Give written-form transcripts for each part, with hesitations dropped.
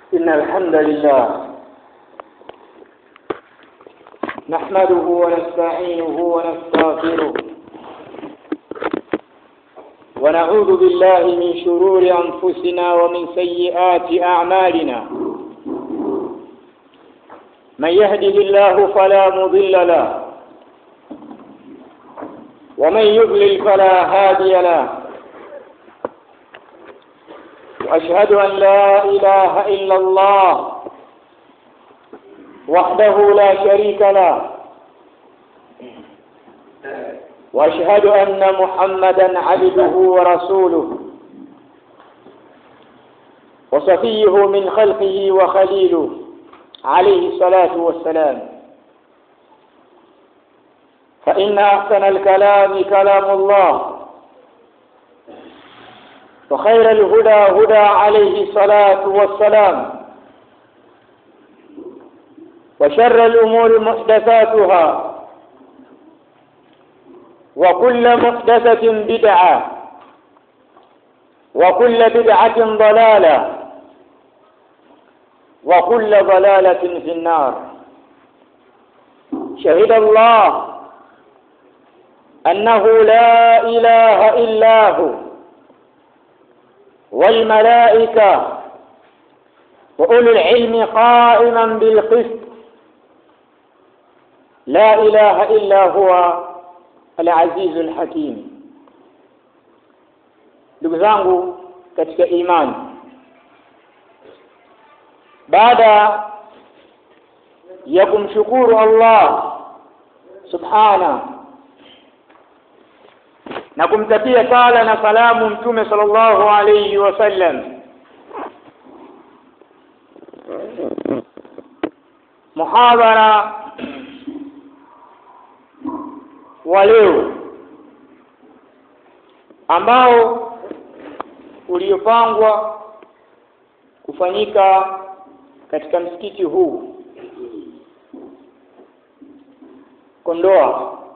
إن الحمد لله نحمده ونستعينه ونستغفره ونعوذ بالله من شرور أنفسنا ومن سيئات أعمالنا. من يهده الله فلا مضل له ومن يضلل فلا هادي له. وأشهد أن لا إله إلا الله وحده لا شريك له، وأشهد أن محمدا عبده ورسوله وصفيه من خلقه وخليله عليه الصلاة والسلام. فإن أحسن الكلام كلام الله، وخير الهدى هدى عليه الصلاة والسلام، وشر الأمور محدثاتها، وكل محدثة بدعة، وكل بدعة ضلالة، وكل ضلالة في النار. شهد الله أنه لا إله إلا هو، والملائكة وأولو العلم قائما بالقسط، لا إله إلا هو العزيز الحكيم. Ndugu zangu katika imani, baada ya kumshukuru Allah subhana na kumtakia sala na salamu Mtume sallallahu alayhi wasallam, muhadhara wa leo ambao uliopangwa kufanyika katika msikiti huu Kondoa,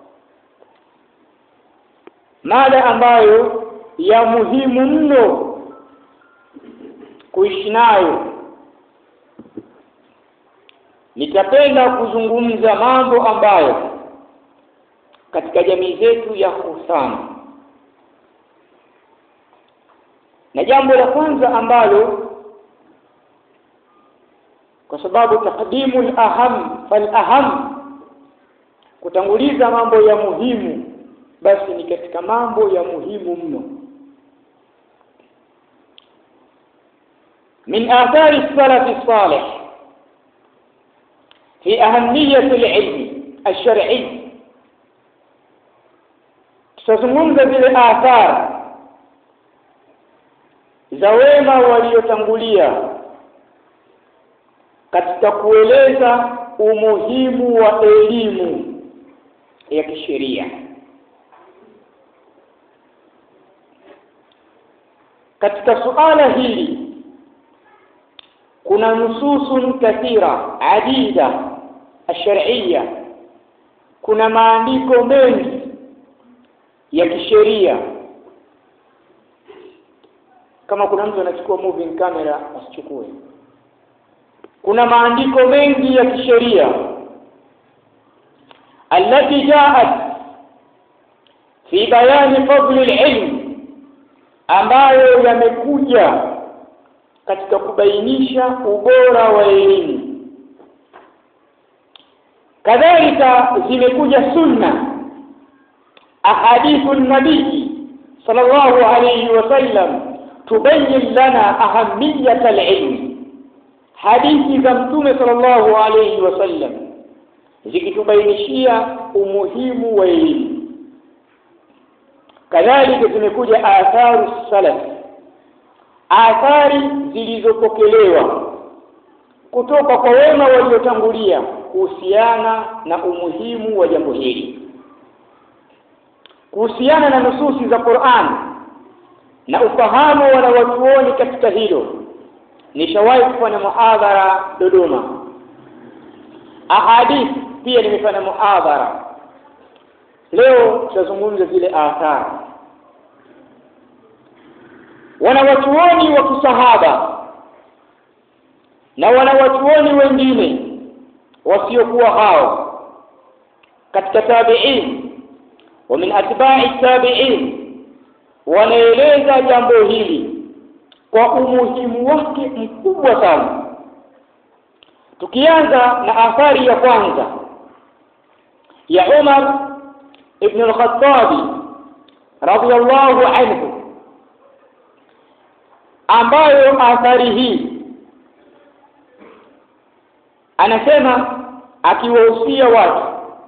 mada ambayo ya muhimu mno kuishi nayo. Nitapenda kuzungumza mambo ambayo katika jamii zetu yako sana, na jambo la kwanza ambalo, kwa sababu taqdimul aham fal aham, kutanguliza mambo ya muhimu, basi ni katika mambo ya muhimu mno. Min athari salaf salih fi ahamiyati al-ilm al-shar'i, tutazungumza zile athari za wema waliotangulia katika kueleza umuhimu wa elimu ya kisheria. Katika suala hili kuna nususun kathira adida ash-shar'iyya, kuna maandiko mengi ya kisheria. Kama kuna mtu anachukua moving camera asichukue. Kuna maandiko mengi ya kisheria allati jaat fi bayani fadli al-ilm, ambayo yamekuja katika kubainisha ubora wa elimu. Kadhalika zimekuja sunna, ahadithu nabii sallallahu alayhi wasallam tubayyin lana ahamiyat al-ilm, hadithi za Mtume sallallahu alayhi wasallam zikitubainishia umuhimu wa elimu. Kadhalika zimekuja atharu salaf, athari zilizopokelewa kutoka kwa wema waliotangulia kuhusiana na umuhimu wa jambo hili, kuhusiana na nususi za Qur'an na ufahamu wa wanawachuoni katika hilo. Nishawahi kufanya muhadhara Dodoma, ahadith pia nimefanya muhadhara. Leo tutazungumza zile athari. Wanawachuoni wa kisahaba na wanawachuoni wengine wasiokuwa hao katika tabi'in wa min atba'i tabi'in wanaeleza jambo hili kwa umuhimu wake mkubwa sana. Tukianza na athari ya kwanza ya Umar ibn al-Khattab radiyallahu anhu, ambayo athari hii anasema akiwahusia watu,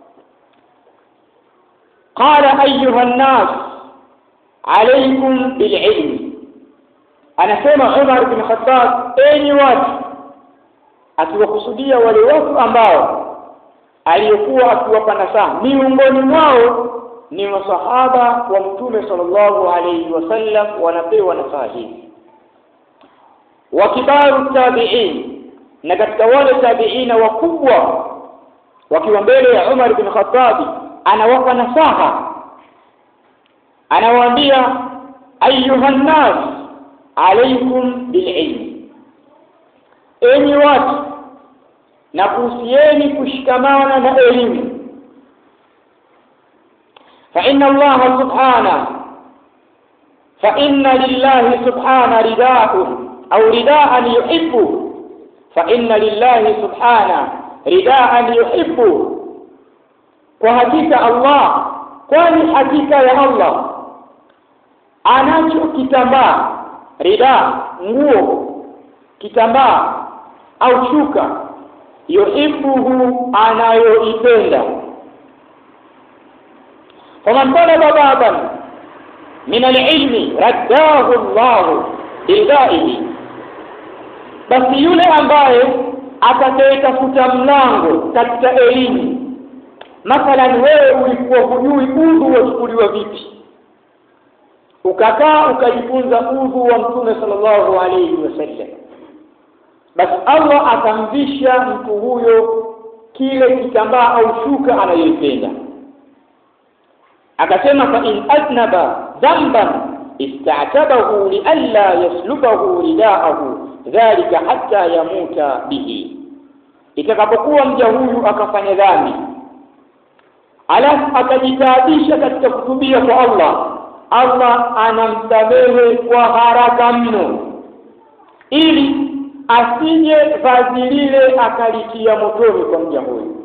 qala ayuha an-nas alaykum bil-ilm. Anasema Umar bin Khattab, enyi watu, akiwakusudia wale watu ambao aliyokuwa akiwapa nasaha, miongoni mwao ni masahaba wa Mtume sallallahu alayhi wasallam, wanapewa nasaha hizi. Wa kibaru tabi'in, na katika wale tabi'ina wakubwa wakiwa mbele ya Umar bin Khattab, anawapa nasaha, anawaambia ayuhan nas alaykum bililm, enyi watu, na kuhusieni kushikamana na elimu. فإن لله سبحانه رداء أو رداء يحبه، فإن لله سبحانه رداء يحبه، وحقيقة الله، kwani hakika ya Allah anacho kitambaa, rida, nguo, kitambaa au shuka, yuhibbuhu, anayoipenda. faman talaba baban min al-ilmi raddahu Allah bidaihi, basi yule ambaye atakayetafuta mlango katika elimu, mathalan wewe ulikuwa hujui udhu wachukuliwa vipi, ukakaa ukajifunza udhu wa Mtume sallallahu alayhi wasallam, basi Allah atamvisha mtu huyo kile kitambaa au shuka anayoipenda. Akasema fa in atnaba dhanban ista'tabahu li alla yaslubahu ridaahu dhalika hatta yamuta bihi, itakapokuwa mja huyu akafanya dhambi alafu akajitaabisha katika kutubia kwa Allah, Allah anamsamehe kwa haraka mno, ili asije vazi lile akalitia motoni kwa mja huyu.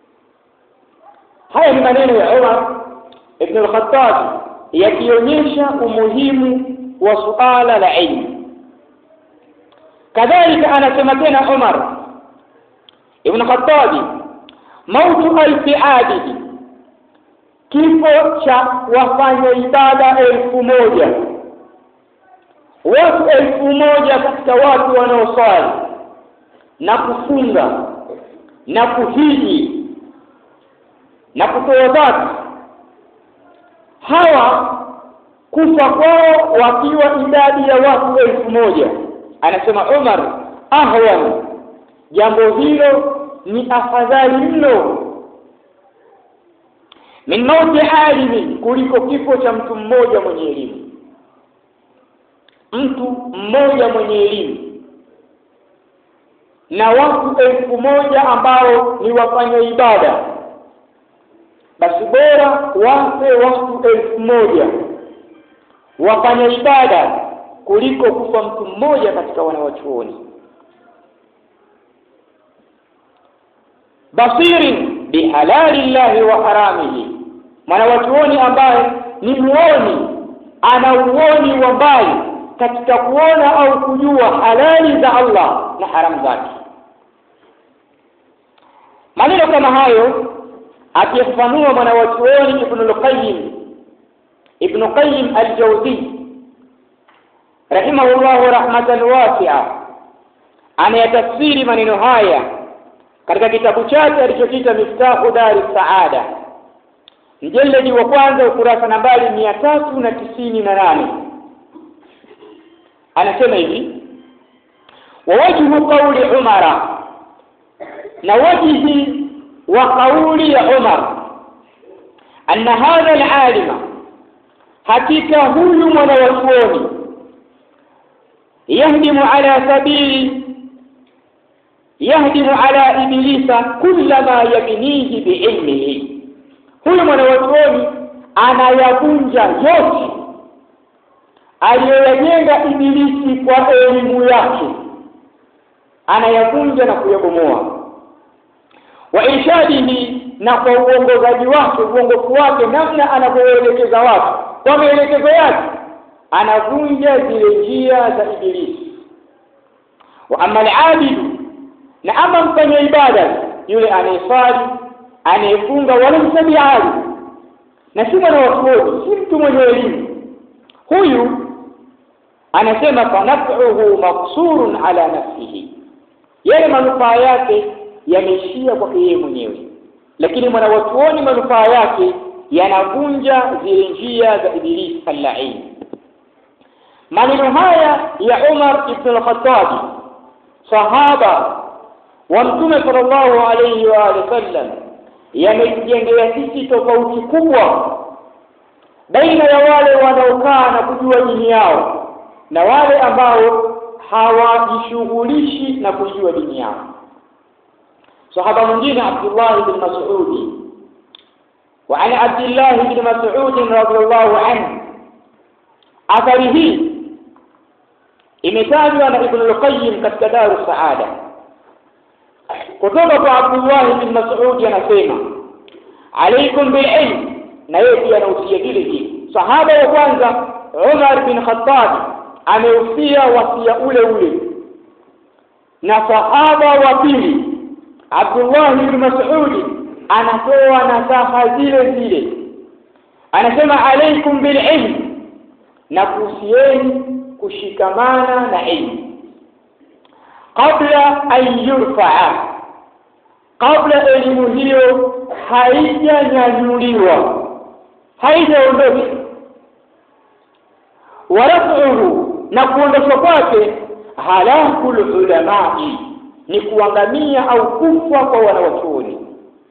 Haya ni maneno ya Umar ibn al-Khattab yakionyesha umuhimu wa suala la ilmu. Kadhalika anasema tena Umar ibn Khattab, mautu al-fi'adi, kifo cha wafanya ibada 1000, watu 1000 katika watu wanaosali na kufunga na kuhiji na kutoa zaka, hawa kufa kwao wakiwa idadi ya watu 1000. Anasema Umar, ahwan, jambo hilo ni afadhali mno min mauti alimi, kuliko kifo cha mtu mmoja mwenye elimu. Mtu mmoja mwenye elimu na watu 1000 ambao ni wafanya ibada, basi bora wafe watu 1000 wafanya ibada kuliko kufa mtu mmoja katika wanawachuoni. Basirin bihalalillahi wa haramihi, mwanawachuoni ambaye ni muoni, ana uoni wa mbali katika kuona au kujua halali za Allah na haramu zake. Maneno kama hayo akifafanua mwanawachuoni Ibn Qayyim al-Jawzi rahimahullahu rahmatan wasi'a, anayatafsiri maneno haya katika kitabu chake alichokiita Miftahu Dari Saada, mjeledi wa kwanza, ukurasa nambari 398. Anasema hivi: wa wajhu qawli Umara, na wajihi wa qawli ya Umar, anna hadha al-alima, hakika huyu mwanawachuoni, yahdimu ala sabili yahdimu ala iblisa kullama yabnihi biilmihi. Huyu mwanachuoni anayavunja yote aliyoyajenga ibilisi kwa elimu yake, anayavunja na kuyabomoa. Wa irshadihi, na kwa uongozaji wake, uongofu wake, namna anavyoelekeza watu kwa maelekezo yake, anavunja zile njia za ibilisi. Wa amma al-abid, na ama mfanya ibada, yule anayesali, anayefunga, wala msabiali, na si mwanachuoni, si mtu mwenye elimu, huyu anasema fanaf'uhu maqsurun ala nafsihi, yale manufaa yake yameishia kwa yeye mwenyewe, lakini mwanachuoni manufaa yake yanavunja zile njia za Ibilisi al-la'in. Maneno haya ya Umar ibn al-Khattab, sahaba wa Mtume sallallahu alayhi wa sallam, yamejengea sisi tofauti kubwa baina ya wale wanaokaa na kujua dini yao na wale ambao hawajishughulishi na kujua dini yao. Sahaba mwingine Abdullah ibn Mas'ud, wa ana Abdullah ibn Mas'ud radhiyallahu anhu, athari hii imetajwa na Ibn al-Qayyim katika Darus Saada kutoka kwa Abdullah ibn Mas'ud, anasema alaykum bil ilm, na yeye pia anahusia vile vile. Sahaba wa kwanza Umar bin Khattab amehusia wasia ule ule, na sahaba wa pili Abdullah ibn Mas'ud anatoa nasaha zile zile, anasema alaykum bil ilm, na kuhusieni kushikamana na ilmu kabla an yurfa'a, kabla elimu hiyo haijanyanyuliwa, haijaondoka. Waraf'uhu, na kuondoshwa kwake halakul ulamai, ni kuangamia au kufa kwa wanawachuoni.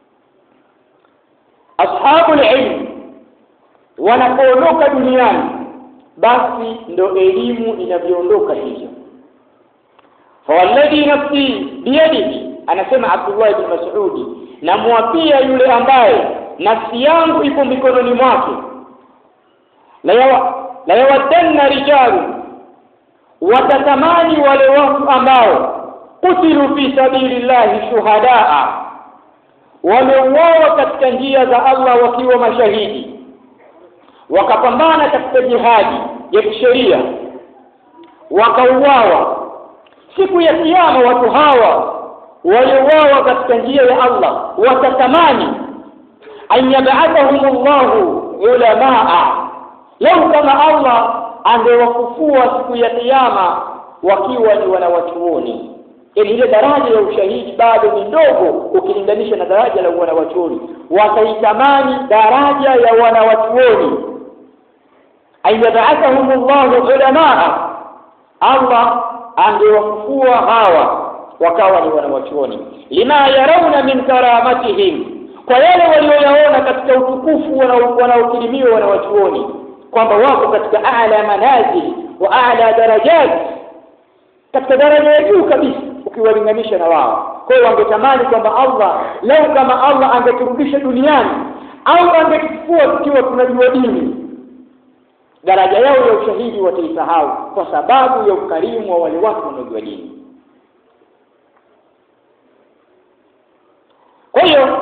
Ashabul ilm wanapoondoka duniani, basi ndo elimu inavyoondoka hiyo. Fawalladhi nafsi biyadihi, anasema Abdullah ibn Mas'ud, na muapia yule ambaye nafsi yangu ipo mikononi mwake, la yawaddanna rijalu, watatamani wale watu ambao kutilu fi sabilillahi shuhadaa, wameuawa katika njia za Allah wakiwa mashahidi, wakapambana katika jihadi ya kisheria, wakauawa. Siku ya kiyama watu hawa waliouawa katika njia ya Allah watatamani an yab'athahumullahu ulamaa, lau kama Allah angewafufua siku ya kiyama wakiwa ni wanawachuoni. Yaani ile daraja ya ushahidi bado ni ndogo ukilinganisha na daraja la wanawachuoni. Wataitamani daraja ya wanawachuoni, ayyab'athahumullahu ulamaa, Allah angewafufua hawa wakawa ni wanawachuoni. Lima yarawna min karamatihim, kwa yale walioyaona katika utukufu wanaokirimiwa wanawachuoni, kwamba wako katika a'la manazil wa a'la darajat, katika daraja ya juu kabisa ukiwalinganisha na wao. Kwa hiyo wangetamani kwamba Allah, lau kama Allah angeturudisha duniani au angetufufua tukiwa tunajua dini, daraja yao ya ushahidi wataisahau kwa sababu ya ukarimu wa wale watu wanaojua dini. Kwa hiyo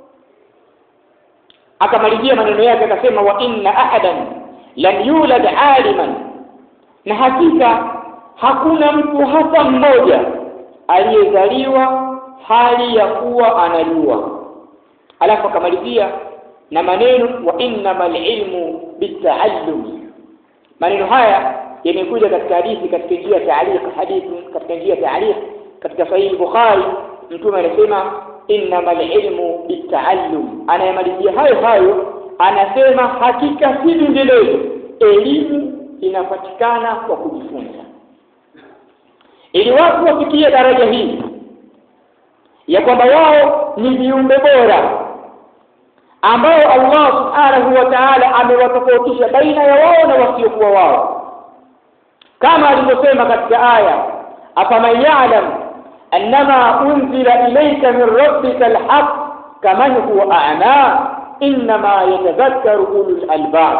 akamalizia maneno yake akasema, wa inna ahadan lam yulad aliman, na hakika hakuna mtu hata mmoja aliyezaliwa hali ya kuwa anajua. Alafu akamalizia na maneno wa innamal ilmu bitaallum. Maneno haya yamekuja katika hadithi, katika njia ya ta'liq, hadithi katika njia ya ta'liq katika Sahih Bukhari. Mtume anasema innamal ilmu bitaallum. Anayemalizia hayo anasema hakika si vinginevyo, elimu inapatikana kwa kujifunza. Ili watu wafikie daraja hii ya kwamba wao ni viumbe bora ambao Allah subhanahu wa ta'ala amewatofautisha baina ya wao na wasiokuwa wao, kama alivyosema katika aya, afaman ya'lam annama unzila ilayka min rabbika alhaq kaman huwa a'ma inma yatadhakkaru ulul albab.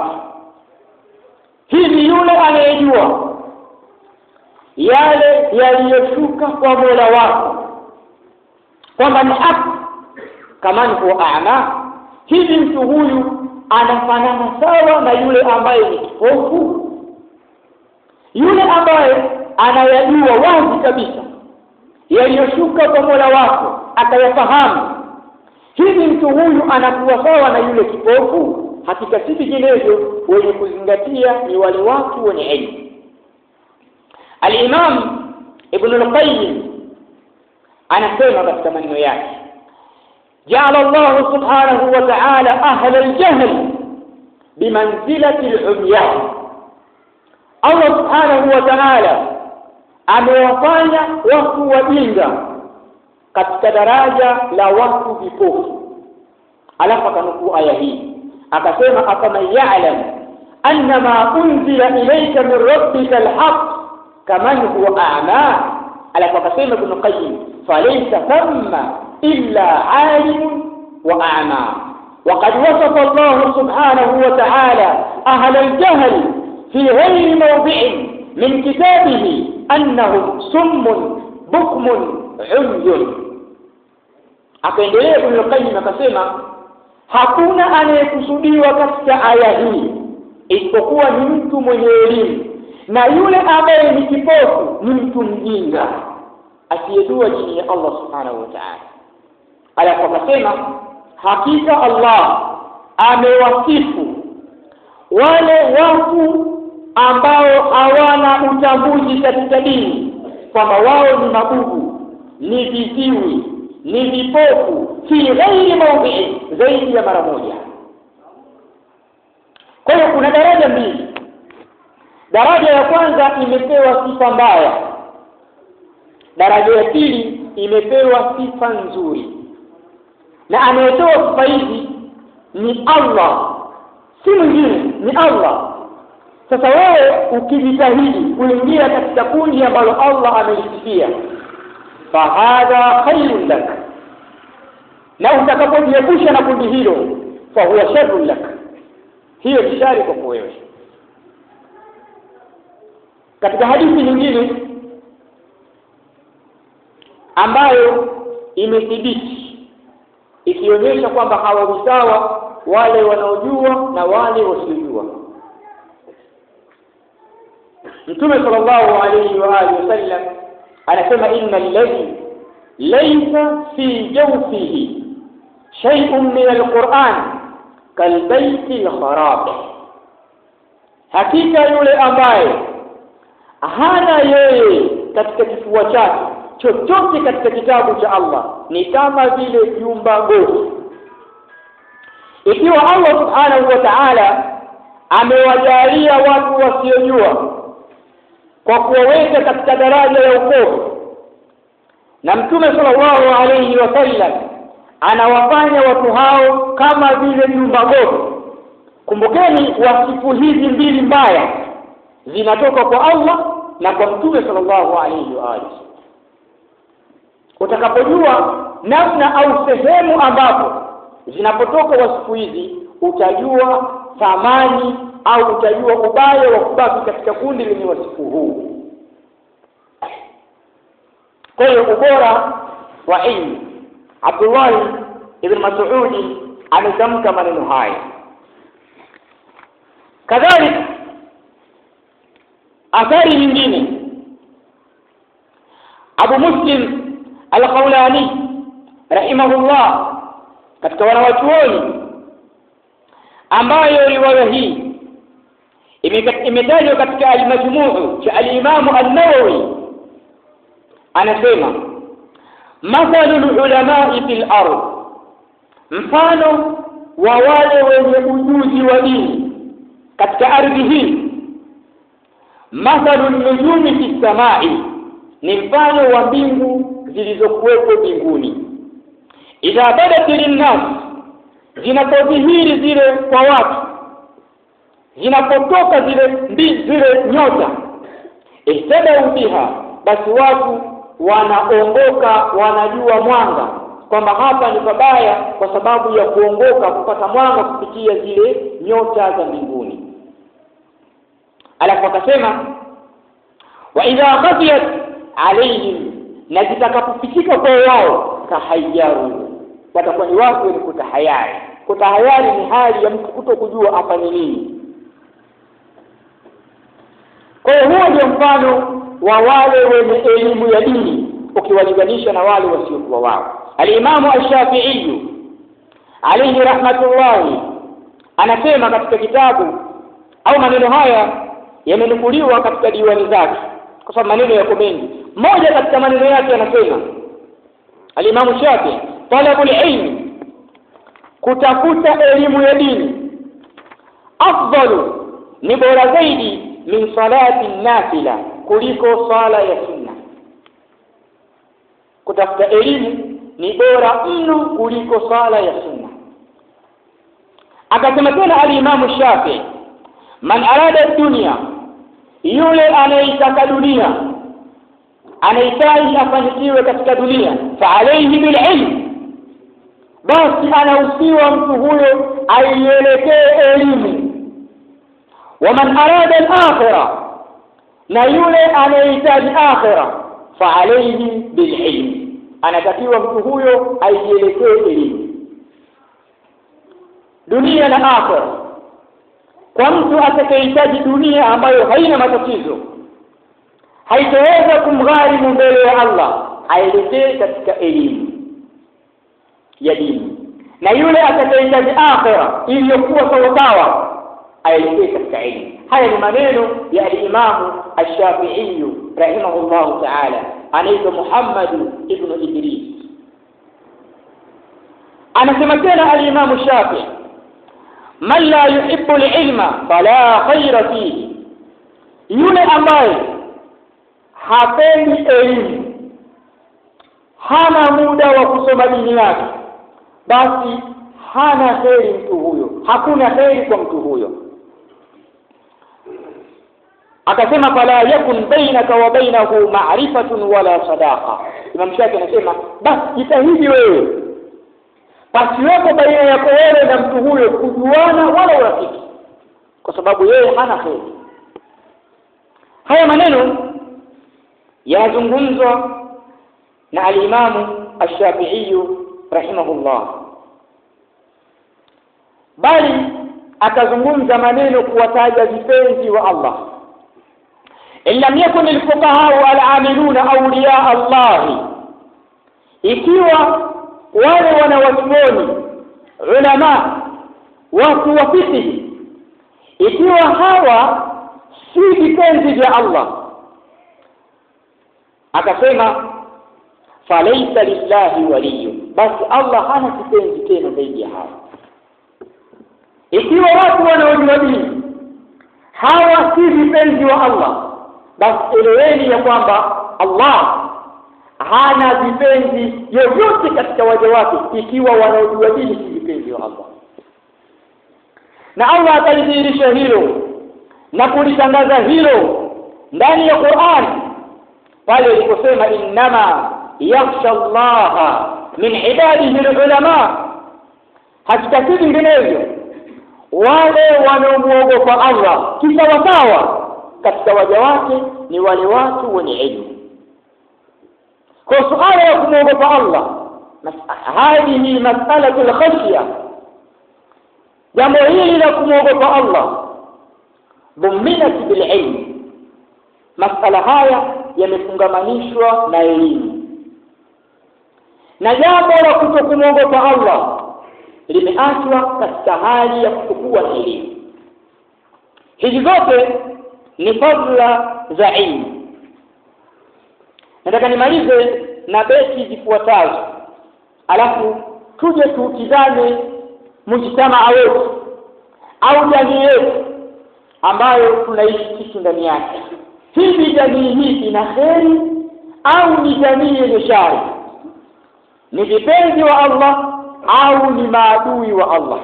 Hivi yule anayejua yale yaliyoshuka kwa Mola wako kwamba ni haki, kaman huwa a'ma, hivi mtu huyu anafanana sawa na yule ambaye ni kipofu? Yule ambaye anayajua wazi kabisa yaliyoshuka kwa Mola wako akayafahamu, hivi mtu huyu anakuwa sawa na yule kipofu? Hakika si vinginevyo, wenye kuzingatia ni wale watu wenye elimu. Al-Imam Ibn al-Qayyim anasema katika maneno yake, ja'ala Allah subhanahu wa ta'ala ahla al-jahl bimanzilati al-umyan. Allah subhanahu wa ta'ala amewafanya watu wajinga katika daraja la watu vipofu. Alafu akanukuu aya hii akasema, afaman ya'lam annama unzila ilayka min rabbika alhaq kaman huwa a'ma. Alafu akasema Ibn Qayyim, falaysa thamma illa 'alim wa a'ma. وقد وصف الله سبحانه وتعالى أهل الجهل في غير موضع من كتابه أنهم صم بكم عمي. Akaendelea Ibn Qayyim akasema, hakuna anayekusudiwa katika aya hii isipokuwa ni mtu mwenye elimu, na yule ambaye ni kipofu ni mtu mjinga asiyejua dini ya Allah subhanahu wa ta'ala. Alafu akasema, hakika Allah amewasifu wale watu ambao hawana utambuzi katika dini kwamba wao ni mabubu, ni viziwi, ni vipofu, fi ghairi mawdi'i, zaidi ya mara moja. Kwa hiyo kuna daraja mbili. Daraja ya kwanza imepewa sifa mbaya, daraja ya pili imepewa sifa nzuri, na anayetoa sifa hizi ni Allah, si mwingine, ni Allah. Sasa wewe ukijitahidi kuingia katika kundi ambalo Allah amelisifia, fahadha khairun lak, na utakapojiepusha na kundi hilo, fahuwa sharrun lak, hiyo ni shari kwa wewe. Katika hadithi nyingine ambayo imethibiti ikionyesha kwamba hawa sawa wale wanaojua na wale wasiojua, Mtume sallallahu alayhi wa alihi wasallam anasema, inna alladhi laysa fi jawfihi shay'un min alquran kalbayti alkharab. Hakika yule ambaye hana yeye katika kifua chake chochote katika kitabu cha Allah ni kama vile jumba gofu. Ikiwa Allah subhanahu wa ta'ala amewajalia watu wasiojua kwa kuwaweka katika daraja ya upofu, na Mtume sallallahu alayhi wasallam anawafanya watu hao kama vile jumba gofu, kumbukeni wasifu hizi mbili mbaya zinatoka kwa Allah na kwa Mtume sallallahu alayhi wa alihi. Utakapojua namna au sehemu ambapo zinapotoka wasifu hizi, utajua thamani au utajua ubaya wa kubaki katika kundi lenye wasifu huu. Kwa hiyo ubora wa ilmu, Abdullah ibn Mas'ud ametamka maneno haya. Kadhalika athari nyingine, Abu Muslim al-Khawlani rahimahullah, katika wanawachuoni ambayo riwaya hii imetajwa katika al-Majmu' cha al-Imam an-Nawawi, anasema, mathalul ulama'i fil ardh, mfano wa wale wenye ujuzi wa dini katika ardhi hii, mathalun nujumi fis samai, ni mfano wa mbingu zilizokuwepo mbinguni. Idha badat linnas, zinapodhihiri zile kwa watu, zinapotoka zile nyota, ihtadau biha, basi watu wanaongoka, wanajua mwanga kwamba hapa ni pabaya kwa sababu ya kuongoka kupata mwanga kupitia zile nyota za mbinguni. Alafu akasema wa idha khafiyat alayhim, na zitakapofikika kwa wao tahayaru, watakuwa ni watu wenye kutahayari. Kutahayari ni hali ya mtu kutokujua afanye nini. Kwa hiyo huo ndio mfano wa wale wenye elimu ya dini ukiwalinganisha na wale wasiokuwa wao. Al-Imam Ash-Shafi'i alayhi rahmatullahi anasema katika kitabu, au maneno haya yamenukuliwa katika diwani zake kwa sababu maneno yako mengi. Moja katika maneno yake anasema Al-Imam Shafi'i, talabul ilmi, kutafuta elimu ya dini, afdalu, ni bora zaidi, min salati nafila, kuliko sala ya sunna. Kutafuta elimu ni bora mno kuliko sala ya sunna. Akasema tena al-Imam Shafi'i, man arada dunya, yule anayetaka dunia, anahitaji afanikiwe katika dunia, fa alayhi bil ilm, basi anahusiwa mtu huyo aielekee elimu. Wa man arada al-akhirah, na yule anayehitaji akhirah, fa alayhi bil ilm, anatakiwa mtu huyo aielekee elimu. Dunia na akhirah, kwa mtu atakayehitaji dunia ambayo haina matatizo, haitaweza kumgharimu mbele ya Allah, aelekee katika elimu ya dini. Na yule atakayehitaji akhirah iliyokuwa sawa, aelekee katika elimu. Haya ni maneno ya al-Imam Ash-Shafi'i rahimahullah ta'ala, anaitwa Muhammad ibn Idris. Anasema tena al-Imam Shafi'i, man la yuhibbu al-ilma fala khayra fihi, yule ambaye hapendi elimu, hana muda wa kusoma dini yake, basi hana kheri mtu huyo, hakuna kheri kwa mtu huyo. Akasema fala yakun bainaka wa bainahu ma'rifatun wala sadaqa. Imam Shafi'i anasema basi jitahidi wewe pasiwepo baina yako wewe na mtu huyo kujuana wala urafiki, kwa sababu yeye hana kheri. Haya maneno yanazungumzwa na al-Imam Ash-Shafi'i rahimahullah, bali akazungumza maneno kuwataja vipenzi wa Allah. Illam yakun al-fuqaha wal-amiluna awliya Allah, ikiwa wale wanawachuoni, ulama, watu wa fiqh, ikiwa hawa si vipenzi vya Allah, akasema falaysa lillahi waliyyu, basi Allah hana kipenzi tena zaidi ya hawa. Ikiwa watu wanaojua dini hawa si vipenzi wa Allah, basi eleweni ya kwamba Allah hana vipenzi yoyote katika waja wake, ikiwa wanaojua dini si vipenzi wa Allah. Na Allah atalidhihirisha hilo na kulitangaza hilo ndani ya Qur'an pale aliposema innama yakhsha Allah min ibadihi al-ulama, hakika si vinginevyo wale wanaomuogopa Allah kisawasawa katika waja wake ni wale watu wenye elimu. Kwa suala ya kumuogopa Allah, hadihi mas'alatu al-khashya, jambo hili la kumuogopa Allah dhuminat bil ilm, masala haya yamefungamanishwa na elimu. Na jambo la kutokumuogopa Allah limeachwa katika hali ya kutokuwa na elimu. Hizi zote ni fadhila za ilmu. Nataka nimalize na beti zifuatazo, alafu tuje tutizame mujtamaa wetu au jamii yetu ambayo tunaishi sisi ndani yake. Hivi jamii hii ina kheri au ni jamii yenye shari? Ni vipenzi wa Allah au ni maadui wa Allah?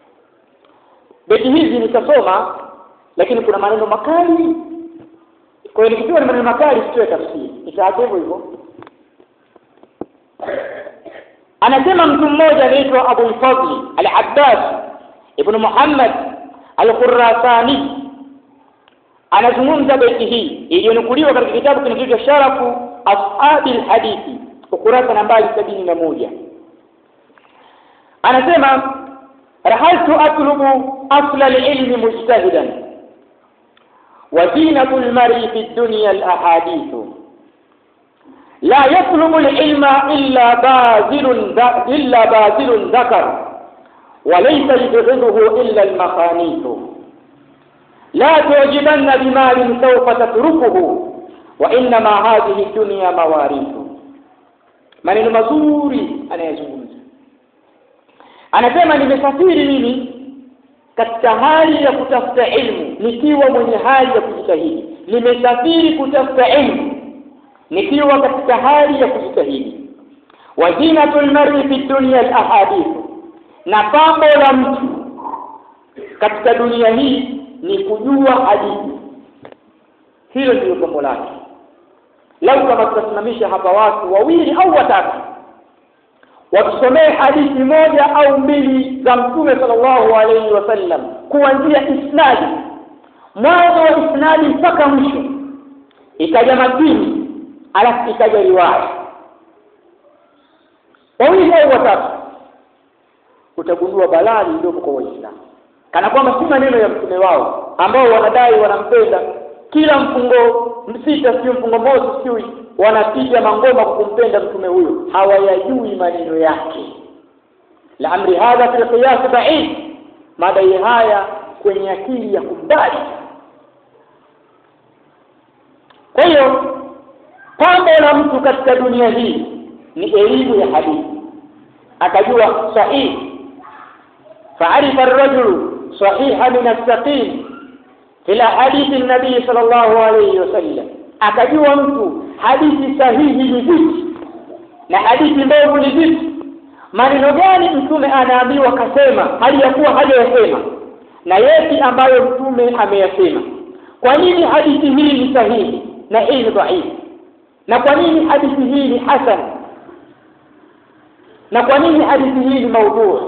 Beti hizi nitasoma, lakini kuna maneno makali Kwa hiyo nikiwa ni maneno makali sitoe tafsiri, itaacha hivyo. Anasema mtu mmoja anaitwa Abu al-Fadl al-Abbas ibn Muhammad al-Khurasani, anazungumza baiti hii iliyonukuliwa katika kitabu kinachoitwa Sharafu Ashabi al-Hadithi, ukurasa nambari 71. Anasema rahaltu atlubu asla al-ilmi mujtahidan wa zinatu al-mar'i fi ad-dunya al-ahadithu لا يطلب العلم إلا باذل ذكر وليس يبغضه إلا المخانيث لا تعجبن بمال سوف تتركه وإنما هذه الدنيا مواريث. maneno mazuri anayezungumza. Anasema nimesafiri mimi katika hali ya kutafuta ilmu nikiwa mwenye hali ya kujitahidi. Nimesafiri kutafuta ilmu nikiwa katika hali ya kujitahidi. Wazinatul mar'i fi dunya al-ahadith, na pambo la mtu katika dunia hii ni kujua hadithi. Hilo ndilo pambo lake. Lau kama tutasimamisha hapa watu wawili au watatu watusomee hadithi moja au mbili za Mtume sallallahu alayhi wasallam kuanzia isnadi, mwanzo wa isnadi mpaka mwisho, ikaja matini alafu ikaja riwaya, wawili au watatu, utagundua balaa ndogo kwa Waislamu, kana kwamba si maneno ya mtume wao ambao wanadai wanampenda. Kila mfungo msita, sio mfungo moja, sio wanapiga mangoma kumpenda mtume huyo, hawayajui maneno yake. La amri hadha fil qiyas ba'id, madai haya kwenye akili ya kumbali. Kwa hiyo pambo la mtu katika dunia hii ni elimu ya hadithi, akajua sahihi. Fa'arifa ar-rajulu sahiha min as-saqim ila hadithi an-nabi sallallahu alayhi wasallam, akajua mtu hadithi sahihi ni vipi na hadithi mbovu ni vipi, maneno gani mtume anaambiwa kasema hali ya kuwa hajayasema, na yepi ambayo mtume ameyasema. Kwa nini hadithi hii ni sahihi na hii ni dhaifu, na kwa nini hadithi hii ni hasan, na kwa nini hadithi hii ni maudhu.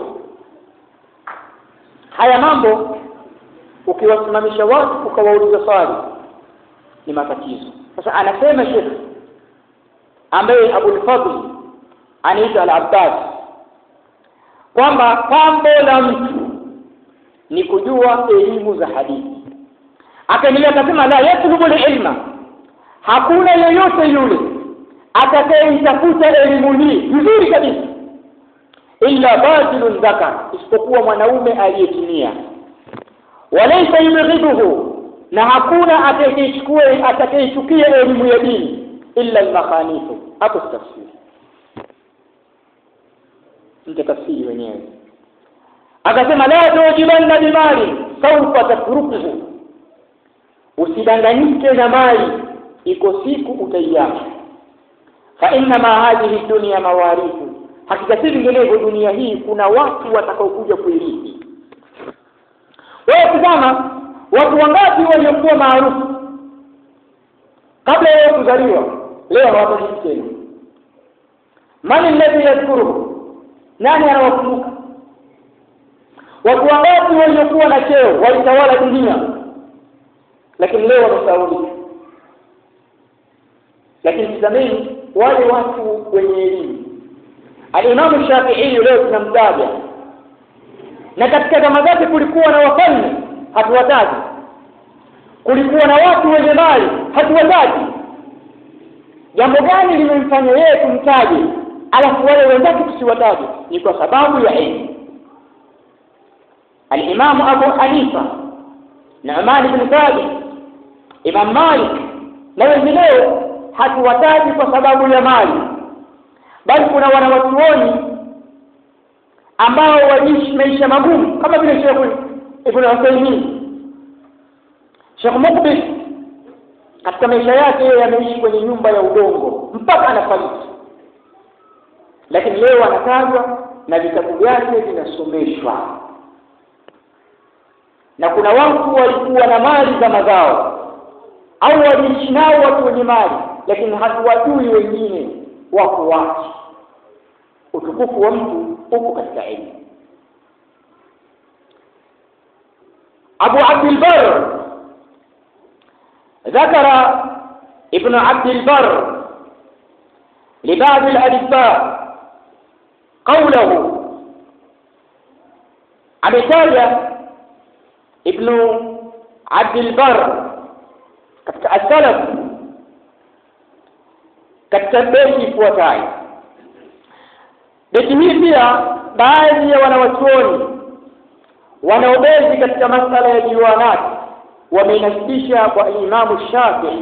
Haya mambo ukiwasimamisha watu ukawauliza swali ni matatizo. Sasa anasema Sheikh ambaye Abu al-Fadl anaitwa al-Abbas kwamba pambo la mtu ni kujua elimu za hadithi. Akaendelea kusema la yatlubu ilma, hakuna yeyote yule atakayetafuta elimu hii vizuri kabisa illa badilun dhakar, isipokuwa mwanaume aliyetimia. Walaysa yubghiduhu, na hakuna atakayechukia elimu ya dini illa al-makhanithu. Hapo tafsiri mtakafiri wenyewe. Akasema la tujibanna bimali sawfa tatrukuhu, usidanganyike na mali, iko siku utaiacha. Fa inna ma hadhihi dunya mawarithu, hakika si vinginevyo dunia hii kuna watu watakaokuja kuirithi. Wewe tazama watu wangapi waliokuwa maarufu kabla ya kuzaliwa, leo hawataishi tena. Mani alladhi yadhkuru, nani anawakumbuka? Watu wangapi waliokuwa na cheo walitawala dunia, lakini leo wamesahaulika. Lakini tazameni wale watu wenye elimu. Al-Imam Shafi'i leo tunamtaja, na katika zama zake kulikuwa na wafalme, hatuwataji. Kulikuwa na watu wenye mali, hatuwataji. Jambo gani limemfanya yeye tumtaje alafu wale wenzake tusiwataje? Ni kwa sababu ya elimu. Al-Imam Abu Hanifa, Nu'man ibn Thabit, Imam Malik na wengineo hatuwataji kwa sababu ya mali, bali kuna wanawachuoni ambao waliishi maisha magumu kama vile Sheikh Ibn Uthaymeen. Sheikh Muqbil katika maisha yake yeye ameishi kwenye nyumba ya udongo mpaka anafariki, lakini leo anatajwa na vitabu vyake vinasomeshwa. Na kuna watu walikuwa na mali za mazao, au waliishi nao watu wenye mali, lakini hatuwajui wengine wako wapi. Utukufu wa mtu uko katika elimu. Abu Abdul Barr ذكر ابن عبد البر لبعض الأدباء قوله ametaja Ibn Abdul Barr katika as-salaf katika beti ifuatayo. Beti hii pia baadhi ya wanawachuoni wanaobezi katika masala ya diwanat wamenasibisha kwa Imam Shafi'i.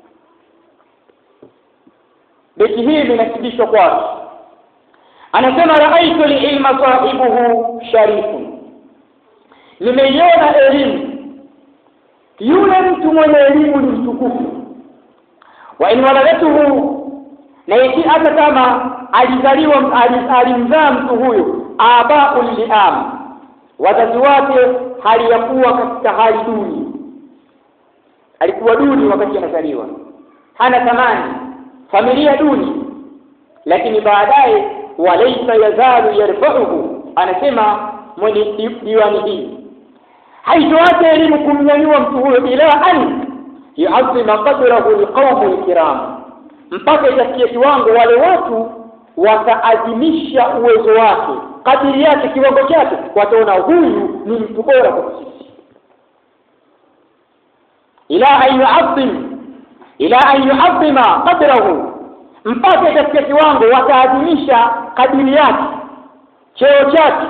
Beti hii imenasibishwa kwake. Anasema raaitu al-ilma sahibuhu sharifun, nimeiona elimu, yule mtu mwenye elimu ni mtukufu. Wa in waladatuhu, na iki hata kama alizaliwa alimzaa mtu huyo abaul liam, wazazi wake hali ya kuwa katika hali duni, alikuwa duni wakati anazaliwa, hana thamani, familia duni, lakini baadaye walaysa yazalu yarfa'uhu, anasema mwenye diwani hii haitoacha elimu kumnyanyua mtu huyo ila an yu'azzima qadrahu alqawm alkiram, mpaka itafikia kiwango wale watu wataadhimisha uwezo wake, kadiri yake, kiwango chake, wataona huyu ni mtu bora kwa sisi. ila an yu'azzima qadrahu, mpaka itafikia kiwango wataadhimisha kadiri yake, cheo chake.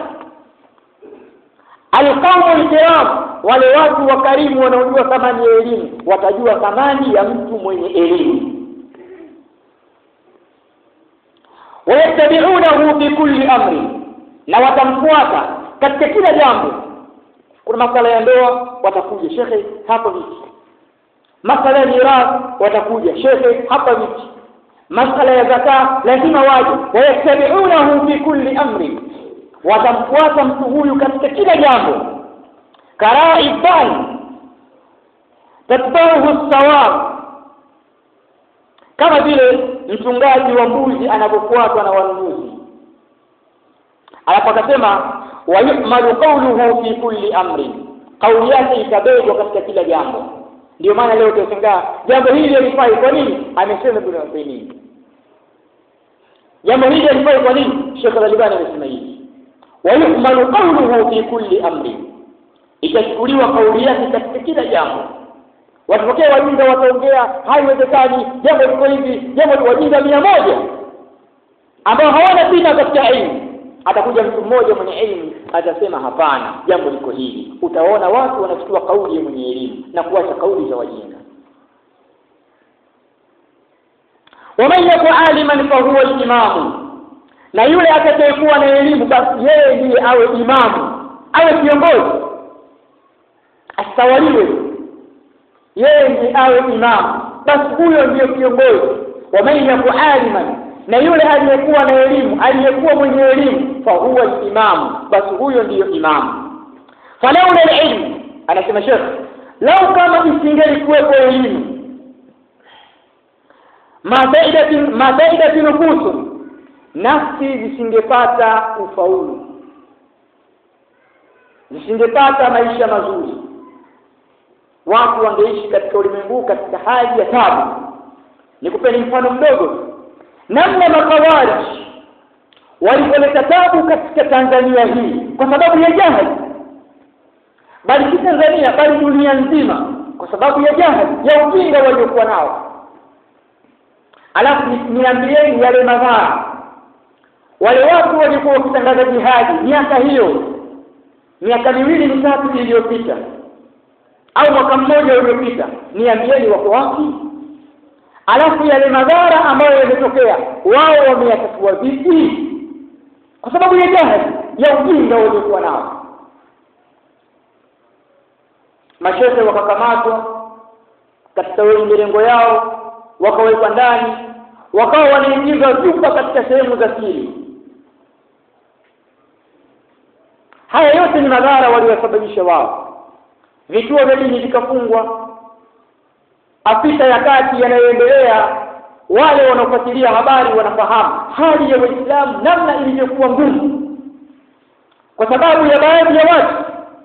Alqawmul kiram, wale watu wakarimu wanaojua thamani ya elimu watajua thamani ya mtu mwenye elimu. Wayattabi'unahu fi kulli amri, na watamfuata katika kila jambo. Kuna masala ya ndoa watakuja, shekhe hapa vipi? Masala ya mirathi watakuja, shekhe hapa vipi? Masala ya zakat lazima waje. Wayattabi'unahu fi kulli amri, watamfuata mtu huyu katika kila jambo. Karaiban tatba'uhu as-sawab, kama vile mchungaji wa mbuzi anapofuatwa na wanunuzi. Anapokasema wa yu'malu qawluhu fi kulli amri, kauli yake itabebwa katika kila jambo. Ndio maana leo tunashangaa jambo hili halifai. Kwa nini? Amesema Ibn Uthaymeen. Jambo hili halifai kwa nini? Sheikh Al-Albani amesema hivi. Wa yu'malu qawluhu fi kulli amri, itachukuliwa kauli yake katika kila jambo. Watokea wajinga wataongea haiwezekani, jambo liko hivi, jambo wajinga 100 ambao hawana pita katika elimu. Atakuja mtu mmoja mwenye elimu atasema hapana, jambo liko hivi. Utaona watu wanachukua kauli ya mwenye elimu na kuacha kauli za wajinga. Waman yaku aliman fa huwa al-imam, na yule atakayekuwa na elimu basi yeye ndiye awe imamu, awe kiongozi, astawaliwe, yeye ndiye awe imamu, basi huyo ndiyo kiongozi. Waman yaku aliman, na yule aliyekuwa na elimu, aliyekuwa mwenye elimu, fa huwa al-imam, basi huyo ndiyo imamu. Falaula al-ilm, anasema Sheikh, lau kama isingelikuwepo elimu, masaidati nufusu, nafsi zisingepata ufaulu, zisingepata maisha mazuri, watu wangeishi katika ulimwengu katika hali ya taabu. Nikupeni mfano mdogo namna makhawarij walipoleta taabu katika Tanzania hii kwa sababu ya jahili, bali si Tanzania bali dunia nzima, kwa sababu ya jahili, ya ujinga waliokuwa nao. Alafu niambieni yale madhara. Wale watu walikuwa wakitangaza jihadi miaka hiyo, miaka 2-3 iliyopita au mwaka mmoja uliopita, niambieni wako wapi? Alafu yale madhara ambayo yametokea wao wameyatatua vipi? Kwa sababu ya jahili, ya ujinga waliokuwa nao. Mashehe wakakamatwa katika mirengo yao, wakawekwa ndani, wakawa wanaingiza chupa katika sehemu za siri. Haya yote ni madhara waliyosababisha wao. Vituo vya dini vikafungwa, Afrika ya Kati yanayoendelea, wale wanaofuatilia habari wanafahamu hali ya Waislamu namna ilivyokuwa ngumu, kwa sababu ya baadhi ya watu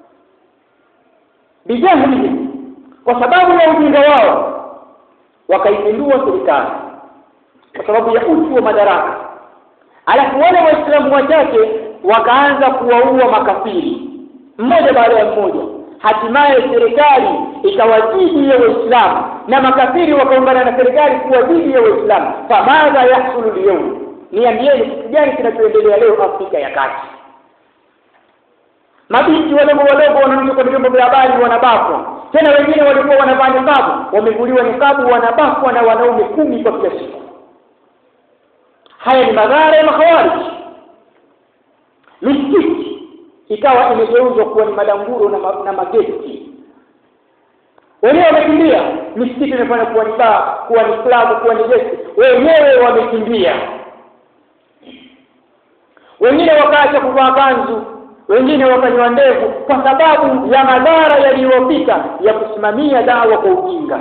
bijahili, kwa sababu ya ujinga wao wakaipindua serikali kwa sababu ya uchu wa madaraka. Alafu wale Waislamu wachache wakaanza kuwaua makafiri mmoja baada ya mmoja. Hatimaye serikali ikawajidi ya Waislamu na makafiri wakaungana na serikali kuwajidi ya Waislamu. Famadha yahsulu leo? Niambieni kitu gani kinachoendelea leo Afrika ya Kati? Mabinti wadogo wanaruka kwa vyombo vya habari wanabakwa. Tena wengine walikuwa wanavaa niqabu, wamevuliwa niqabu, wanabakwa na wanaume 10 kwa kila siku. Haya ni madhara ya makhawarij. Misikiti ikawa imegeuzwa kuwa ni madanguro na magesti. Wenyewe wamekimbia, misikiti imefanya kuwa ni baa, kuwa ni klabu, kuwa ni gesti. Wenyewe wamekimbia. Wengine wakaacha kuvaa kanzu, wengine wakanywa ndevu kwa sababu ya madhara yaliyopita ya kusimamia dawa kwa ujinga.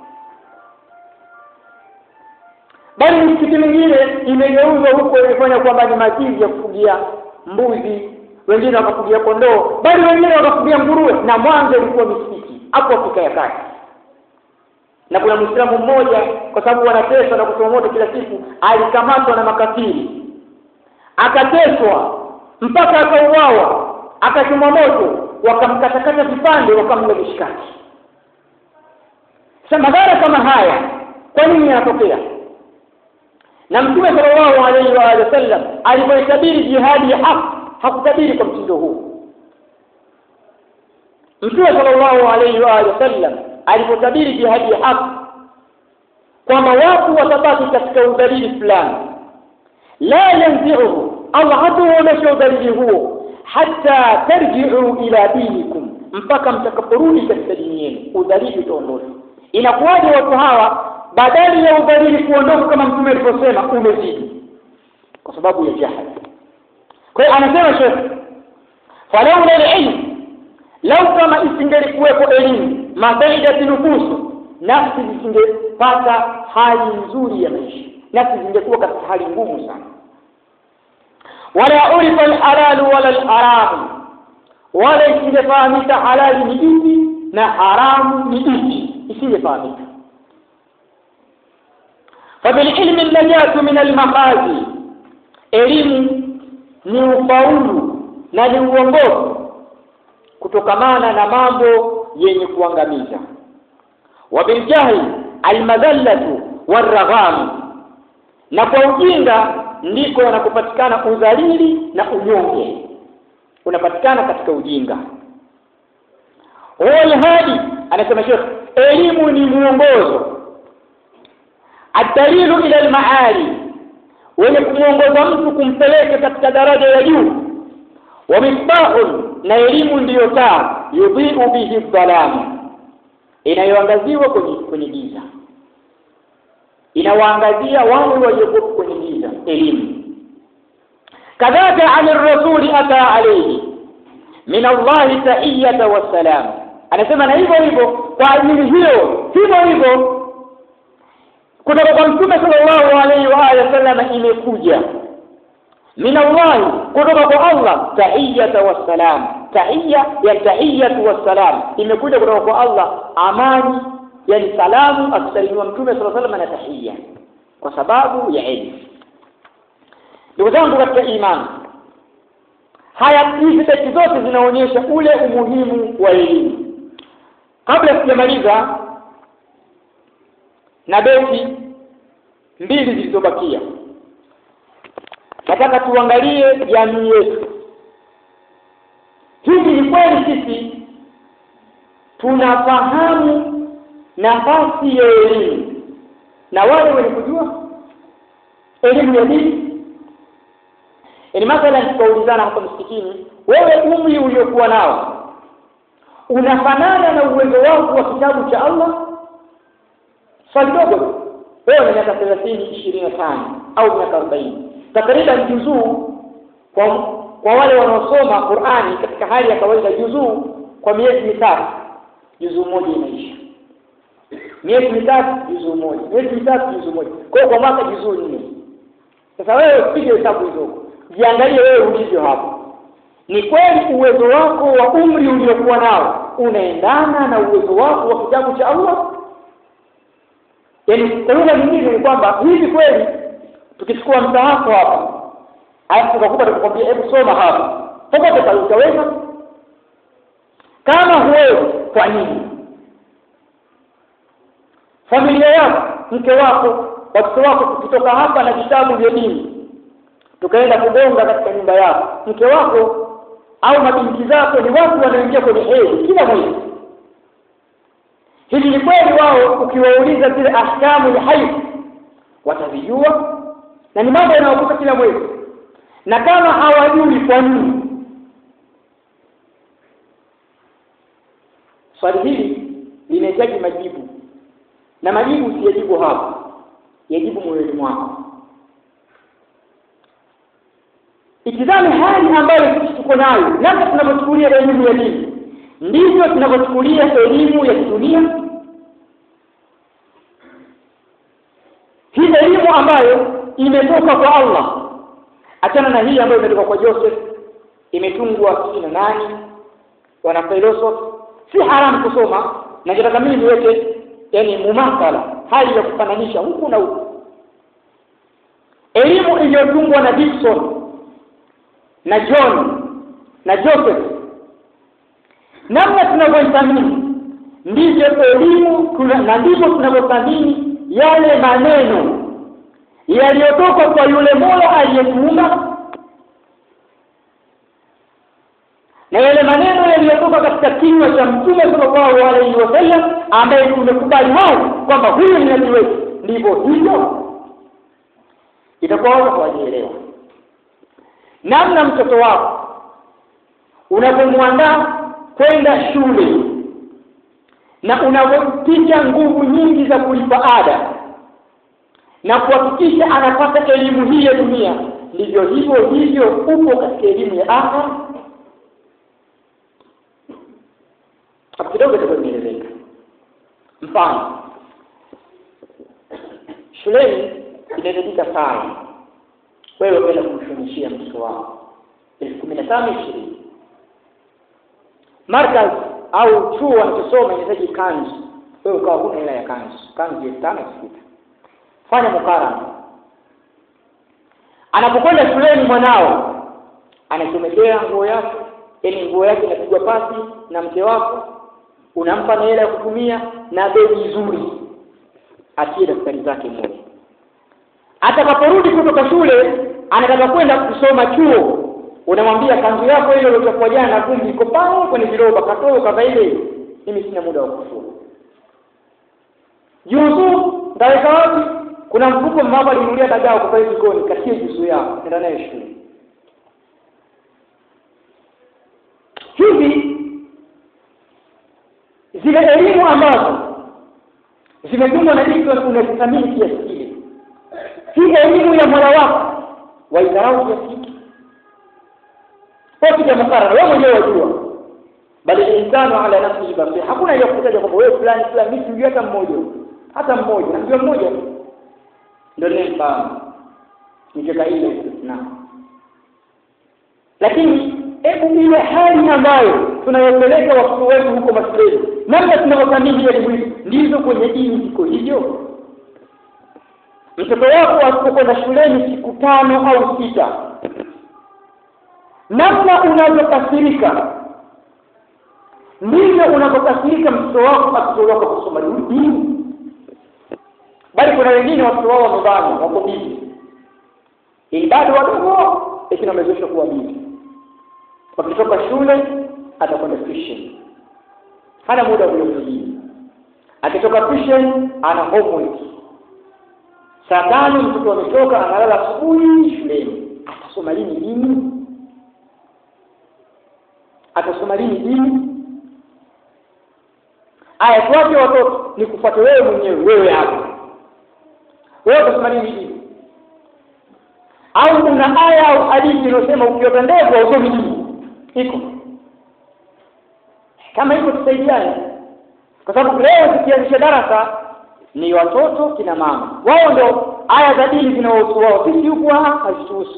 Bali misikiti mingine imegeuzwa huko, imefanya kwamba ni mazizi ya kufugia mbuzi, wengine wakafugia kondoo, bali wengine wakafugia nguruwe. Na mwanzo ilikuwa misikiti hapo Afrika ya Kati. Na kuna Muislamu mmoja, kwa sababu wanateswa na kuchoma moto kila siku, alikamatwa na makafiri, akateswa mpaka akauawa, akachomwa moto, wakamkatakata vipande, wakamla mishikaki. Sasa madhara kama haya kwa nini yanatokea? Na Mtume sallallahu alaihi wa sallam alipotabiri jihadi ya haki, hakutabiri kwa mtindo huu. Mtume sallallahu alaihi wa sallam alipotabiri jihadi ya haki kwamba watu watabaki katika udhalili fulani, la yanzi'uhu, Allah hataonyesha udhalili huo hata tarji'u ila dinikum, mpaka mtakaporudi katika dini yenu udhalili utaondoka. Inakuwaje watu hawa badali ya udhalili kuondoka kama Mtume alivyosema umezidi? Kwa sababu ya jahili. Kwa hiyo anasema Sheikh, falaula al-ilm, lau kama isingelikuwepo elimu, masaidati nufusu, nafsi zisingepata hali nzuri ya maisha, nafsi zingekuwa katika hali ngumu sana. Wala urifa al-halal wala al-haram, wala isingefahamika halali ni ipi na haramu ni ipi, isingefahamika. فبالعلم النجاة من المخازي، elimu ni ufaulu na ni uongozi kutokamana na mambo yenye kuangamiza. Wabiljahi almadhallatu waragham, na kwa ujinga ndiko wanakupatikana udhalili na unyonge, unapatikana katika ujinga. Wal hadi, anasema Sheikh, elimu ni muongozo, adalilu ila almaali, wenye kumuongoza mtu kumpeleka katika daraja ya juu. Wa misbahun, na elimu ndiyo taa, yudhi'u bihi dhalam, inayoangaziwa kwenye giza, inawaangazia wale waliokuwa kwenye giza elimu. Kadhalika ani rasuli ata alayhi min Allah tahiyyata wassalam, anasema na hivyo kwa ajili hiyo hivyo kutoka kwa Mtume sallallahu alaihi wa sallam imekuja min Allah, kutoka kwa Allah, tahiyyata wassalam, tahiyyatu wassalam, imekuja kutoka kwa Allah, amani, yani salamu, akisalimiwa Mtume sallallahu alaihi wasallam na tahiyya, kwa sababu ya elimu. Ndugu zangu katika imani, haya hizi tatu zote zinaonyesha ule umuhimu wa elimu. Kabla sijamaliza na beti mbili zilizobakia, nataka tuangalie jamii yetu. Hivi ni kweli sisi tunafahamu nafasi ya elimu na wale wenye kujua elimu ya dini? Ni mathalan tukaulizana hapa msikitini, wewe umri uliokuwa nao unafanana na uwezo wako wa kitabu cha Allah? Swali dogo. Wewe una miaka 30, 25 au miaka 40, takriban juzuu kwa wale wanaosoma Qur'ani katika hali ya kawaida, juzuu kwa miezi mitatu, juzuu moja inaisha. miezi mitatu juzuu moja, miezi mitatu juzuu moja, kwa mwaka juzuu 4. Sasa wewe upige hesabu hizo, jiangalie wewe ulivyo hapo. Ni kweli uwezo wako wa umri uliokuwa nao unaendana na uwezo wako wa kitabu cha Allah? Yaani kwa lugha nyingine ni kwamba hivi kweli tukichukua msahafu hapa, alafu tukakupa tukwambia hebu soma hapa, popote utaweza? Kama huwezi, kwa nini? Familia yako, mke wako, watoto wako, tukitoka hapa na vitabu vya dini tukaenda kugonga katika nyumba yako, mke wako au mabinti zako ni watu wanaoingia kwenye hedhi kila mwezi. Hivi ni kweli wao ukiwauliza zile ahkamu ya haidh watavijua? Na ni mambo yanayokuta kila mwezi. Na kama hawajui, kwa nini? Swali hili linahitaji majibu. Na majibu si yajibu hapa, yajibu moyoni mwako. Itizame hali ambayo tuko nayo, namna tunavyochukulia elimu ya dini ndivyo tunavyochukulia elimu ya dunia. Hii elimu ambayo imetoka kwa Allah, achana na hii ambayo imetoka kwa Joseph, imetungwa kina nani, wana philosophy. Si haramu kusoma, na nataka mimi niweke yani mumakala, hali ya kufananisha huku na huku. Elimu iliyotungwa na Dickson na John na Joseph, namna tunavyoithamini ndivyo elimu na ndivyo tunavyothamini yale maneno yaliyotoka kwa yule Mola aliyetuumba, na yale maneno yaliyotoka katika kinywa cha Mtume sallallahu alaihi wasallam ambaye tumekubali wao kwamba huyu ni nabii wetu. Ndivyo hivyo itakuwa wao hawajielewa. Namna mtoto wako unapomwandaa kwenda shule na unapotia nguvu nyingi za kulipa ada na kuhakikisha anapata elimu hii ya dunia, ndivyo hivyo upo katika elimu ya akhera. Hapo kidogo tutakuelezea. Mfano, shuleni inahitajika sana wewe kwenda kumshonishia mtoto wako 15,20. Markaz au chuo wanachosoma inahitaji kanzu, wewe ukawa huna hela ya kanzu 5,000 6. Fanya mukarama. Anapokwenda shuleni mwanao anachomekea nguo yake, yani nguo yake inapigwa pasi na mke wako, unampa na hela ya kutumia na begi nzuri, atie daftari zake moja. Atakaporudi kutoka shule anataka kwenda kusoma chuo, unamwambia kanzu yako ile iliyokuwa jana na vumbi iko pale kwenye viroba, katoa kava ile, mimi sina muda wa kufua. Juzu ndaweka wapi? Kuna mfuko mama alinunulia dagaa kwa pale jikoni, katie juzu yako nenda nayo shule. Hivi zile elimu ambazo zimetungwa na Kristo unazithamini kiasi kile. Hii elimu ya Mola wako waidharau kiasi kile. Kwa kile mkarara wewe mwenyewe wajua. Bali insanu ala nafsihi basir. Hakuna ile kutaja kwamba wewe fulani mimi sijui hata mmoja. Hata mmoja, ndio mmoja. Ndio nifahamu. Nijeka ile na. Lakini hebu ile hali ambayo tunayopeleka watoto wetu huko mashuleni, namna tunavyothamini elimu hii, ndizo kwenye dini iko hivyo. Mtoto wako asipokwenda shuleni siku 5 au 6, namna unavyokasirika ndivyo unavyokasirika mtoto wako akitoroka kusoma dini. Bali kuna wengine watoto wao wamebana, wako bibi, ili bado wadogo lakini wamezeshwa kuwa bibi. Wakitoka shule atakwenda tuition, hana muda wa kujisaidia. Akitoka tuition ana homework. Saa 5 mtoto ametoka, analala asubuhi shuleni. Atasoma lini dini? Atasoma lini dini? Aya tuwape watoto ni kufuata wewe mwenyewe, wewe hapo. Wewe utasoma lini dini? Au una aya au hadithi inayosema ukiota ndevu usomi dini? Iko. Kama iko tusaidiane. Kwa sababu leo tukianzisha darasa ni watoto kina mama. Wao ndio aya za dini zinawahusu wao. Sisi huko hazituhusu.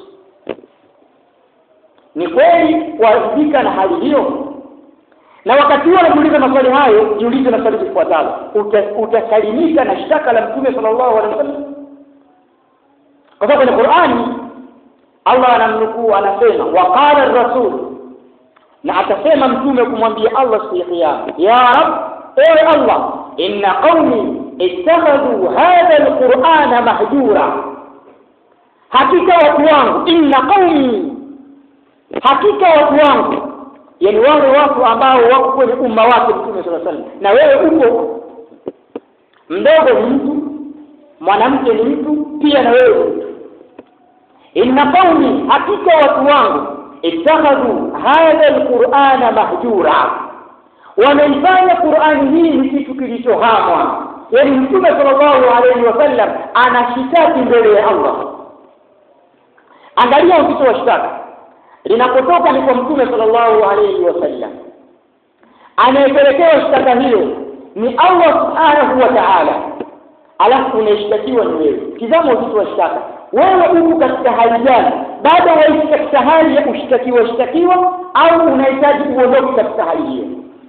Ni kweli kuadhibika na hali hiyo. Na wakati huo unajiuliza maswali hayo, jiulize na swali lifuatalo. Utasalimika na shtaka la Mtume sallallahu alaihi wasallam? Kwa sababu kwenye Qur'ani Allah anamnukuu anasema waqala ar-rasul, na atasema mtume kumwambia Allah siku ya kiyama, ya rab, ewe Allah, inna qaumi ittakhadhu hadha al-Qur'ana mahjura, hakika watu wangu, inna qaumi, hakika watu wangu, yani wale watu ambao wako kwenye umma wake Mtume sallallahu alaihi wasallam, na wewe uko mdogo ni mtu, mwanamke ni mtu, pia na wewe mtu. Inna qaumi, hakika watu wangu, ittakhadhu hadha alqur'ana mahjura, wameifanya Qur'ani hii ni kitu kilichohamwa. Yani Mtume sallallahu alaihi wasallam anashitaki mbele ya Allah. Angalia uzito wa shtaka linapotoka ni kwa Mtume sallallahu alaihi wasallam. Anayepelekewa shtaka hilo ni Allah subhanahu wa ta'ala, alafu unashtakiwa ni wewe. Tazama uzito wa shtaka. Wewe uko katika hali gani? Bado waishi katika hali ya kushtakiwa au unahitaji uondoke katika hali hiyo?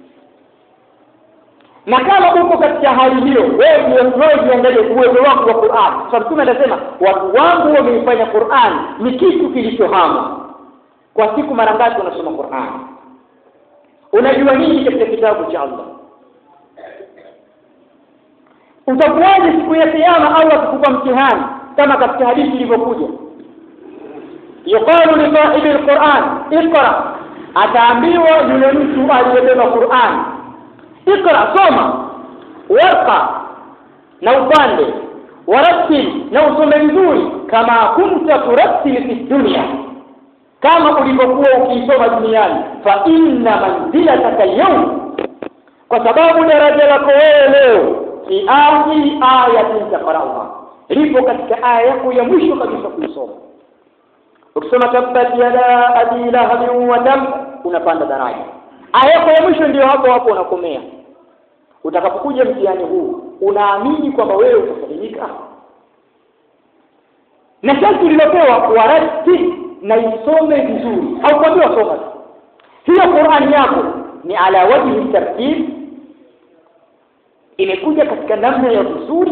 Na kama uko katika hali hiyo, wewe uangalie uwezo wako wa Qur'an. Sababu Mtume anasema watu wangu wameifanya Qur'an ni kitu kilichohamwa. Kwa siku mara ngapi unasoma Qur'an? Unajua nini katika kitabu cha Allah? Utakuwaje siku ya kiyama Allah kukupa mtihani kama katika hadithi ilivyokuja? Yuqalu li sahibi al-Qur'an iqra, ataambiwa yule mtu aliyebeba Qur'an, iqra, soma, warqa, na upande, warattil, na usome vizuri, kama kunta turattil fi dunya, kama ulivyokuwa ukisoma duniani, fa inna manzilataka al-yawm, kwa sababu daraja lako wewe leo fi akhir ayatin taqra'uha, lipo katika aya yako ya mwisho kabisa kuisoma. Ukisoma tabbat yada abi lahab wa tab, unapanda daraja. Aya yako ya mwisho ndio hapo unakomea. Utakapokuja mtihani huu, unaamini kwamba wewe utasalimika? Na sharti ulilopewa warati, na isome vizuri. Au kwambia soma. Hiyo Qur'ani yako ni ala wajhi tartib, imekuja katika namna ya vizuri,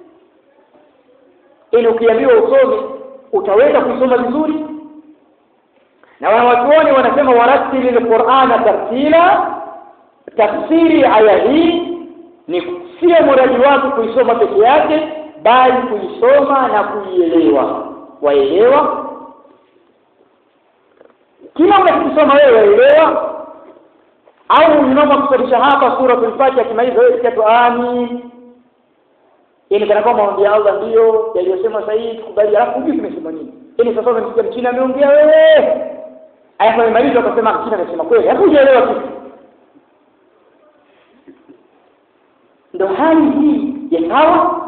ili ukiambiwa usome utaweza kusoma vizuri. Na wanawachuoni wanasema warattil al-Qur'ana tartila, tafsiri aya hii ni sio muradi wako kuisoma peke yake, bali kuisoma na kuielewa. Waelewa kila unachosoma wewe, waelewa. Au unaomba kusalisha hapa sura al-Fatiha kimaliza wewe kitu amin, ili kana kama mwambie Allah ndio yaliyosema sahihi tukubali, alafu hivi tumesema nini? Ili sasa umesikia mchina ameongea wewe, aya kwa malizo akasema mchina amesema kweli, hapo hujaelewa kitu. Ndio hali hii ya sawa.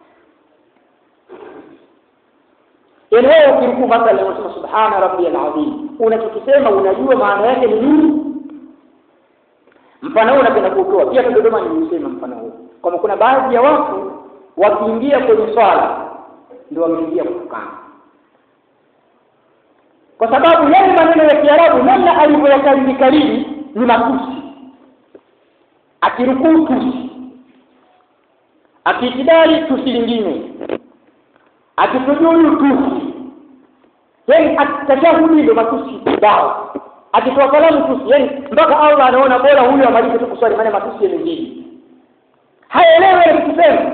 Leo ukirukuu mathalan unasema subhana rabbiyal azim, unachokisema unajua maana yake ni nini? Mfano huu napenda kutoa pia kwa Dodoma, nilisema mfano huu kama kuna baadhi ya watu wakiingia kwenye swala ndio wameingia kukana, kwa sababu yale maneno ya Kiarabu namna alivyoyakariri ni matusi. Akirukuu tusi, akitidali tusi lingine, akisujudu tusi, yani atashahudi ndio matusi dawa, akitoa salamu tusi, yani mpaka Allah anaona bora huyo amalize tu kuswali, maana matusi yamezidi, haelewi anachosema.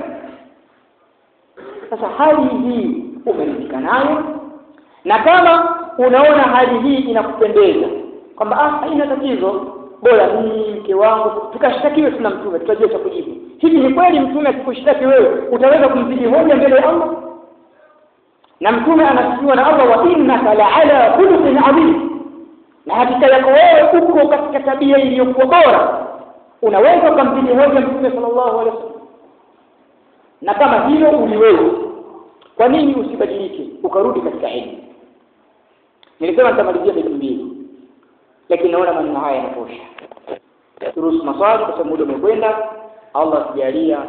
Sasa hali hii umeridhika nayo, na kama unaona hali hii inakupendeza kwamba haina tatizo, bora mimi mke wangu tukashtakiwe tuna Mtume, tutajua cha kujibu. Hivi ni kweli Mtume akikushtaki wewe utaweza kumzidi hoja mbele ya Allah? Na Mtume anasifiwa na Allah, wa innaka la'ala khuluqin 'azim, na hakika yako wewe uko katika tabia iliyokuwa bora, unaweza kumzidi hoja Mtume sallallahu alaihi wasallam. Na kama hilo uliweza, kwa nini usibadilike ukarudi katika elimu? Nilisema nitamalizia beti mbili, lakini naona maneno haya yanatosha. Turuhusu maswali kwa sababu muda umekwenda, Allah tujalia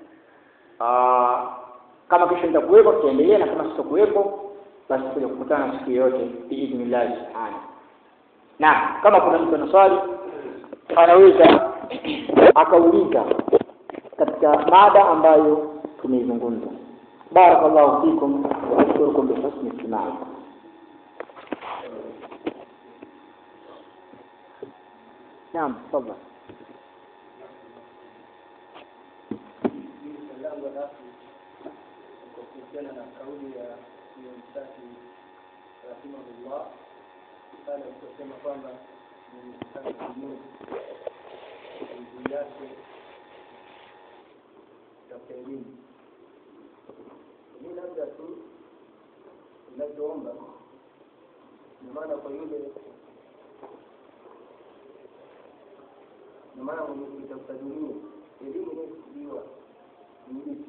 kama kesho nitakuwepo tutaendelea, na kama sitakuwepo basi tutakuja kukutana siku yote biidhnillah subhanahu. Na kama kuna mtu ana swali anaweza akauliza katika mada ambayo tumeizungumza. Barakallahu fikum wa ashkurukum bi husni istima'. Naam, tafadhali. kuhusiana na kauli ya Mshafi rahimahullah pale aliposema kwamba ni mshafi yake katika elimu. Mimi labda tu ninachoomba ni maana kwa yule na maana mwenye kutafuta dunia elimu inayokusudiwa ni nini?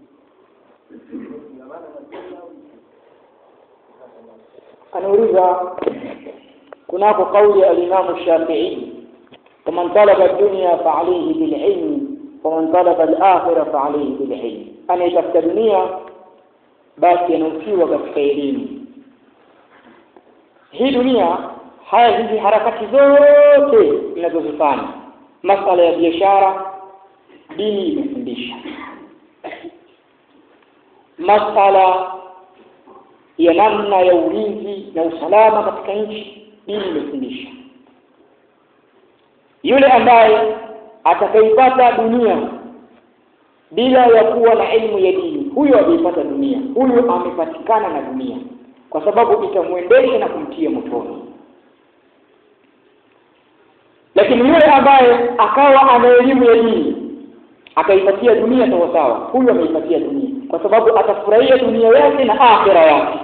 Anauliza kunako kauli ya Imam Shafi'i, man talaba ad-dunya fa alayhi bil ilm wa man talaba al-akhirah fa alayhi bil ilm, anayetafuta dunia basi anautiwa katika elimu. Hii dunia, hizi harakati zote zinazozifanya, masuala ya biashara dini imefundisha, masala ya namna ya ulinzi na usalama katika nchi dini imefundisha. Yule ambaye atakaipata dunia bila ya kuwa na elimu ya dini, huyo ameipata dunia, huyo amepatikana na dunia, kwa sababu itamuendesha na kumtia motoni. Lakini yule ambaye akawa ana elimu ya dini akaipatia dunia sawa sawa, huyo ameipatia dunia, kwa sababu atafurahia dunia yake na akhira yake.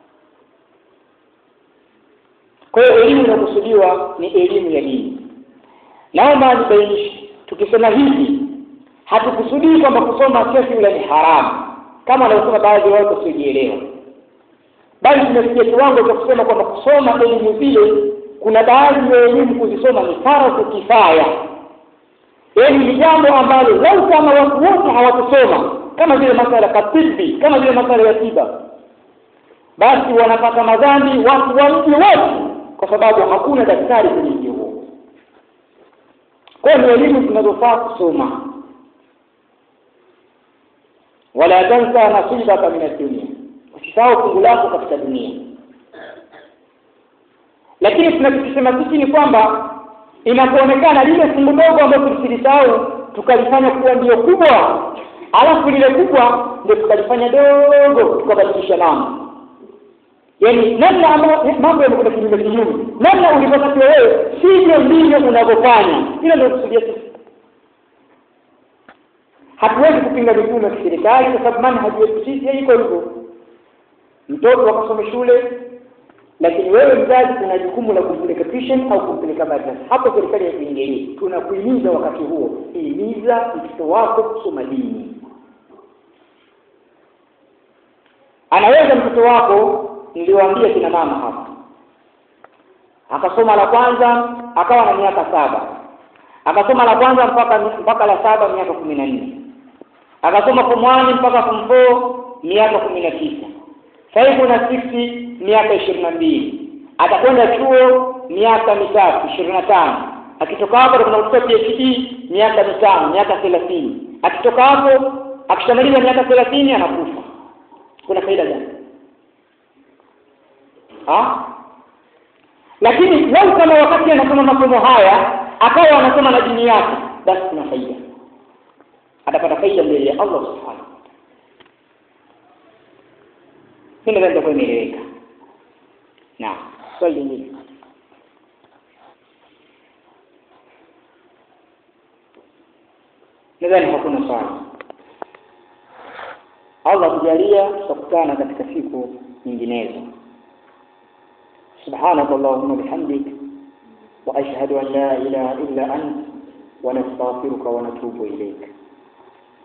Kwa hiyo elimu inayokusudiwa ni elimu ya dini. Naomba nibainishe, tukisema hivi hatukusudii kwamba kusoma kesho ni haramu kama wanaosema baadhi wao wasiojielewa, bali tumefikia kiwango cha kusema kwamba kusoma elimu zile, kuna baadhi ya elimu kuzisoma ni faradhi kifaya. Yaani ni jambo ambalo lau kama watu wote hawakusoma, kama vile masuala ya tibi, kama vile masuala ya tiba, basi wanapata madhambi watu wa mji wote, kwa sababu hakuna daktari kwenye mji huo. Kwa hiyo elimu tunazofaa kusoma. Wala tansa nasibaka min ad-dunya, usisahau fungu lako katika dunia. Lakini tunachosema sisi ni kwamba inapoonekana lile fungu dogo ambalo tulisahau tukalifanya kuwa ndio kubwa, alafu lile kubwa ndio tukalifanya dogo, tukabadilisha mambo. Yaani namna mambo yamekuwa kinyume, namna ulivyotakiwa wewe sivyo ndivyo unavyofanya. Hilo ndio kusudia sisi. Hatuwezi kupinga mitume ya serikali kwa sababu manhaji yetu sisi iko hivyo. Mtoto akasome shule, lakini wewe mzazi una jukumu la kumpeleka tuition au kumpeleka madrasa. Hapo serikali haikuingilia. Tunakuhimiza wakati huo, himiza mtoto wako kusoma dini. Anaweza mtoto wako, niliwaambia kina mama hapa, akasoma la kwanza akawa na miaka 7, akasoma la kwanza mpaka la 7 miaka 14, akasoma form 1 mpaka form 4 miaka 19, sasa hivi na 6 miaka 22, atakwenda chuo miaka 3 25, akitoka hapo kuna kutoka PhD miaka 5 miaka 30, akitoka hapo akishamaliza miaka 30 anakufa. Kuna faida gani? Lakini leo kama wakati anasoma masomo haya akawa anasoma na dini yake, basi kuna faida, atapata faida mbele ya Allah subhanahu. Hilo ndio kueleweka. Na swali lingine, nadhani hakuna swali. Allah tujalia tutakutana katika siku nyinginezo. سبحانك اللهم وبحمدك وأشهد أن لا إله إلا أنت ونستغفرك ونتوب إليك.